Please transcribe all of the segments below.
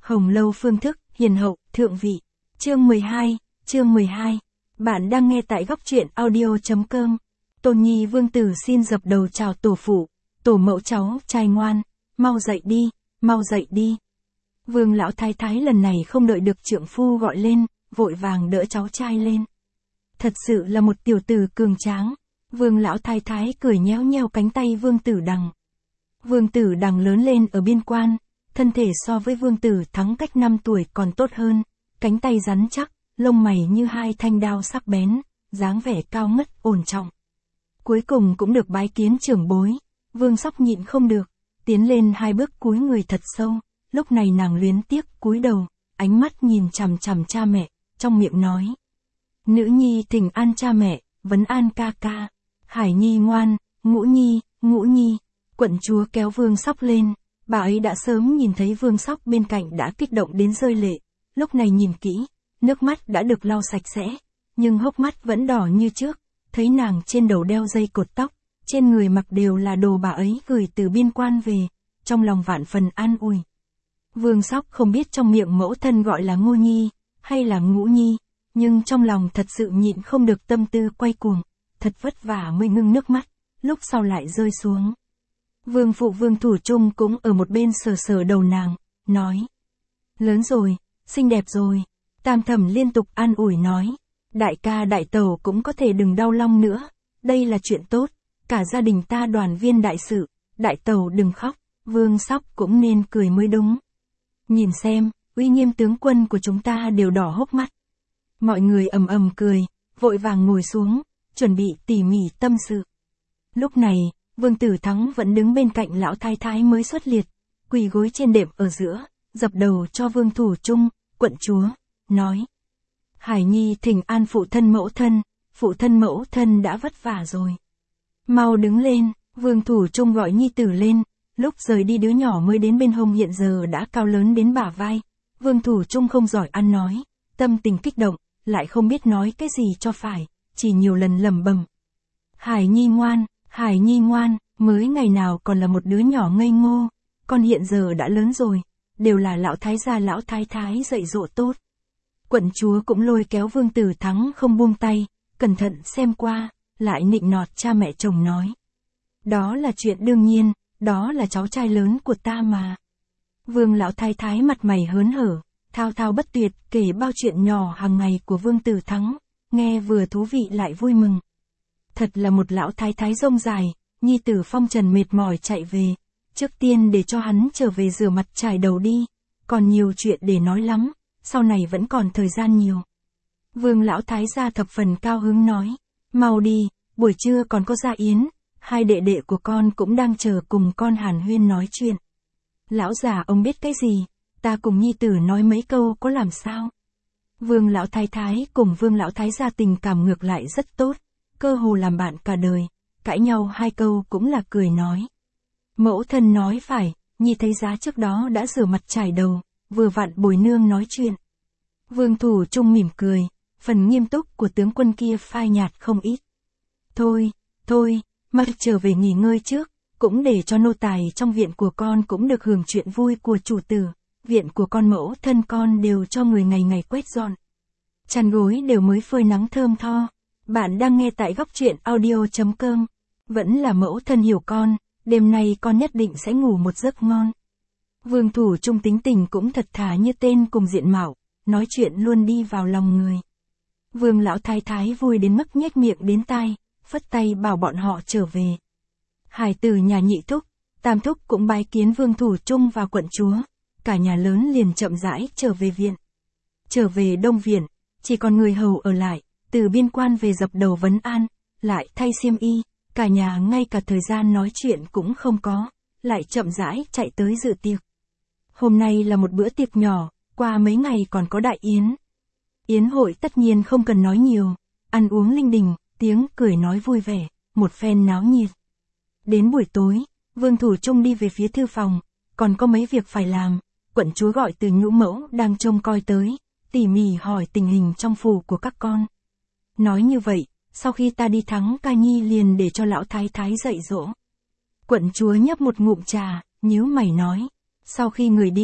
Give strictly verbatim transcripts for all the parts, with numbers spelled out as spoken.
Hồng lâu phương thức, hiền hậu, thượng vị. Chương mười hai, chương mười hai. Bạn đang nghe tại góc truyện audio chấm com. Tôn Nhi vương tử xin dập đầu chào tổ phụ, tổ mẫu cháu, trai ngoan, mau dậy đi, mau dậy đi. Vương lão thái thái lần này không đợi được trượng phu gọi lên, vội vàng đỡ cháu trai lên. Thật sự là một tiểu tử cường tráng. Vương lão thái thái cười nhéo nhéo cánh tay Vương Tử Đằng. Vương Tử Đằng lớn lên ở biên quan, thân thể so với Vương Tử Thắng cách năm tuổi còn tốt hơn, cánh tay rắn chắc, lông mày như hai thanh đao sắc bén, dáng vẻ cao ngất, ổn trọng. Cuối cùng cũng được bái kiến trưởng bối, Vương Sóc nhịn không được, tiến lên hai bước cúi người thật sâu, lúc này nàng luyến tiếc cúi đầu, ánh mắt nhìn chằm chằm cha mẹ, trong miệng nói: "Nữ nhi thỉnh an cha mẹ, vấn an ca ca. Hải nhi ngoan, Ngũ nhi, Ngũ nhi." Quận chúa kéo Vương Sóc lên, bà ấy đã sớm nhìn thấy Vương Sóc bên cạnh đã kích động đến rơi lệ, lúc này nhìn kỹ, nước mắt đã được lau sạch sẽ, nhưng hốc mắt vẫn đỏ như trước, thấy nàng trên đầu đeo dây cột tóc, trên người mặc đều là đồ bà ấy gửi từ biên quan về, trong lòng vạn phần an ủi. Vương Sóc không biết trong miệng mẫu thân gọi là Ngô Nhi, hay là Ngũ nhi, nhưng trong lòng thật sự nhịn không được tâm tư quay cuồng, thật vất vả mới ngưng nước mắt, lúc sau lại rơi xuống. Vương phụ Vương Thủ Trung cũng ở một bên sờ sờ đầu nàng, nói: "Lớn rồi, xinh đẹp rồi." Tam Thẩm liên tục an ủi nói: "Đại ca đại tẩu cũng có thể đừng đau lòng nữa, đây là chuyện tốt, cả gia đình ta đoàn viên đại sự, đại tẩu đừng khóc, Vương Sóc cũng nên cười mới đúng. Nhìn xem, uy nghiêm tướng quân của chúng ta đều đỏ hốc mắt." Mọi người ầm ầm cười, vội vàng ngồi xuống, chuẩn bị tỉ mỉ tâm sự. Lúc này, Vương Tử Thắng vẫn đứng bên cạnh lão thái thái mới xuất liệt, quỳ gối trên đệm ở giữa, dập đầu cho Vương Thủ Trung, quận chúa, nói: "Hải nhi thỉnh an phụ thân mẫu thân, phụ thân mẫu thân đã vất vả rồi. Mau đứng lên." Vương Thủ Trung gọi nhi tử lên, lúc rời đi đứa nhỏ mới đến bên hông hiện giờ đã cao lớn đến bả vai. Vương Thủ Trung không giỏi ăn nói, tâm tình kích động, lại không biết nói cái gì cho phải, chỉ nhiều lần lẩm bẩm: "Hải nhi ngoan, Hải nhi ngoan, mới ngày nào còn là một đứa nhỏ ngây ngô, con hiện giờ đã lớn rồi, đều là lão thái gia lão thái thái dạy dỗ tốt." Quận chúa cũng lôi kéo Vương Tử Thắng không buông tay, cẩn thận xem qua, lại nịnh nọt cha mẹ chồng nói: "Đó là chuyện đương nhiên, đó là cháu trai lớn của ta mà." Vương lão thái thái mặt mày hớn hở, thao thao bất tuyệt kể bao chuyện nhỏ hàng ngày của Vương Tử Thắng, nghe vừa thú vị lại vui mừng. Thật là một lão thái thái rông dài, nhi tử phong trần mệt mỏi chạy về, trước tiên để cho hắn trở về rửa mặt chải đầu đi, còn nhiều chuyện để nói lắm, sau này vẫn còn thời gian nhiều. Vương lão thái gia thập phần cao hứng nói: "Mau đi, buổi trưa còn có gia yến, hai đệ đệ của con cũng đang chờ cùng con hàn huyên nói chuyện." "Lão già ông biết cái gì, ta cùng nhi tử nói mấy câu có làm sao?" Vương lão thái thái cùng Vương lão thái gia tình cảm ngược lại rất tốt, cơ hồ làm bạn cả đời, cãi nhau hai câu cũng là cười nói: "Mẫu thân nói phải, nhi thấy giá trước đó đã rửa mặt chải đầu, vừa vặn bồi nương nói chuyện." Vương Thủ Trung mỉm cười, phần nghiêm túc của tướng quân kia phai nhạt không ít. "Thôi, thôi, mà trở về nghỉ ngơi trước, cũng để cho nô tài trong viện của con cũng được hưởng chuyện vui của chủ tử, viện của con mẫu thân con đều cho người ngày ngày quét dọn. Chăn gối đều mới phơi nắng thơm tho." Bạn đang nghe tại góc truyện audio chấm com. Vẫn là mẫu thân hiểu con, đêm nay con nhất định sẽ ngủ một giấc ngon. Vương Thủ Trung tính tình cũng thật thà như tên cùng diện mạo, nói chuyện luôn đi vào lòng người. Vương lão thái thái vui đến mức nhếch miệng đến tai, phất tay bảo bọn họ trở về. Hải tử nhà nhị thúc, tam thúc cũng bái kiến Vương Thủ Trung và quận chúa, cả nhà lớn liền chậm rãi trở về viện. Trở về Đông Viện, chỉ còn người hầu ở lại, từ biên quan về dập đầu vấn an, lại thay xiêm y, cả nhà ngay cả thời gian nói chuyện cũng không có, lại chậm rãi chạy tới dự tiệc. Hôm nay là một bữa tiệc nhỏ, qua mấy ngày còn có đại yến. Yến hội tất nhiên không cần nói nhiều, ăn uống linh đình, tiếng cười nói vui vẻ, một phen náo nhiệt. Đến buổi tối, Vương Thủ Trung đi về phía thư phòng, còn có mấy việc phải làm, quận chúa gọi từ Nhũ mẫu đang trông coi tới, tỉ mỉ hỏi tình hình trong phủ của các con. Nói như vậy, sau khi ta đi thắng ca nhi liền để cho lão thái thái dạy dỗ. Quận chúa nhấp một ngụm trà, nhíu mày nói: "Sau khi người đi,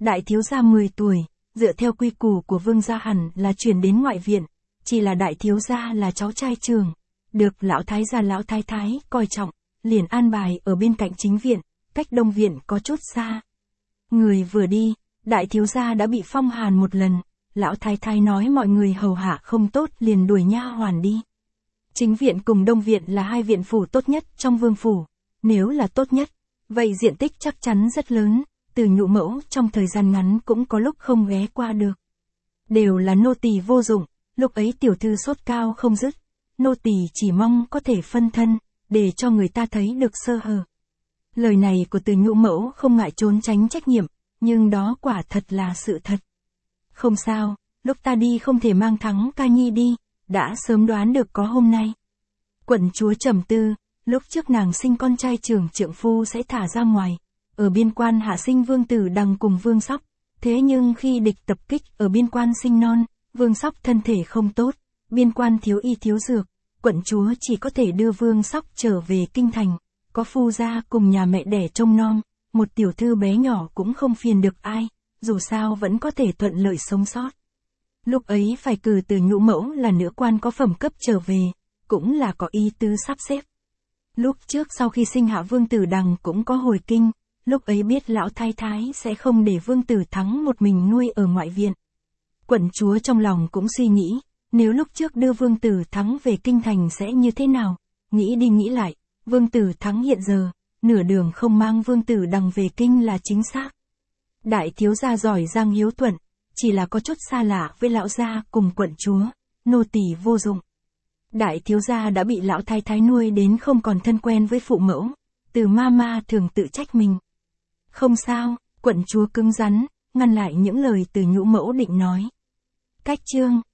Đại thiếu gia mười tuổi, dựa theo quy củ của vương gia hẳn là chuyển đến ngoại viện, chỉ là đại thiếu gia là cháu trai trưởng, được lão thái gia lão thái thái coi trọng, liền an bài ở bên cạnh chính viện, cách đông viện có chút xa. Người vừa đi, đại thiếu gia đã bị phong hàn một lần, lão thái thái nói mọi người hầu hạ không tốt liền đuổi nha hoàn đi. Chính viện cùng đông viện là hai viện phủ tốt nhất trong vương phủ, nếu là tốt nhất, vậy diện tích chắc chắn rất lớn, Từ Nhũ mẫu trong thời gian ngắn cũng có lúc không ghé qua được. Đều là nô tỳ vô dụng, lúc ấy tiểu thư sốt cao không dứt, nô tỳ chỉ mong có thể phân thân, để cho người ta thấy được sơ hở. Lời này của Từ Nhũ mẫu không ngại trốn tránh trách nhiệm, nhưng đó quả thật là sự thật. Không sao, lúc ta đi không thể mang Thắng ca nhi đi, đã sớm đoán được có hôm nay. Quận chúa trầm tư, lúc trước nàng sinh con trai trưởng trượng phu sẽ thả ra ngoài, ở biên quan hạ sinh Vương Tử Đằng cùng Vương Sóc, thế nhưng khi địch tập kích ở biên quan sinh non, Vương Sóc thân thể không tốt, biên quan thiếu y thiếu dược, quận chúa chỉ có thể đưa Vương Sóc trở về kinh thành, có phu gia cùng nhà mẹ đẻ trông nom, một tiểu thư bé nhỏ cũng không phiền được ai, dù sao vẫn có thể thuận lợi sống sót. Lúc ấy phải cử Từ Nhũ mẫu là nữ quan có phẩm cấp trở về, cũng là có ý tứ sắp xếp. Lúc trước sau khi sinh hạ Vương Tử Đằng cũng có hồi kinh, lúc ấy biết lão thái thái sẽ không để Vương Tử Thắng một mình nuôi ở ngoại viện. Quận chúa trong lòng cũng suy nghĩ, nếu lúc trước đưa Vương Tử Thắng về kinh thành sẽ như thế nào, nghĩ đi nghĩ lại, Vương Tử Thắng hiện giờ, nửa đường không mang Vương Tử Đằng về kinh là chính xác. Đại thiếu gia giỏi giang hiếu thuận, chỉ là có chút xa lạ với lão gia cùng quận chúa, nô tỳ vô dụng. Đại thiếu gia đã bị lão thái thái nuôi đến không còn thân quen với phụ mẫu, Từ ma ma thường tự trách mình. Không sao, quận chúa cứng rắn, ngăn lại những lời Từ Nhũ mẫu định nói. Cách chương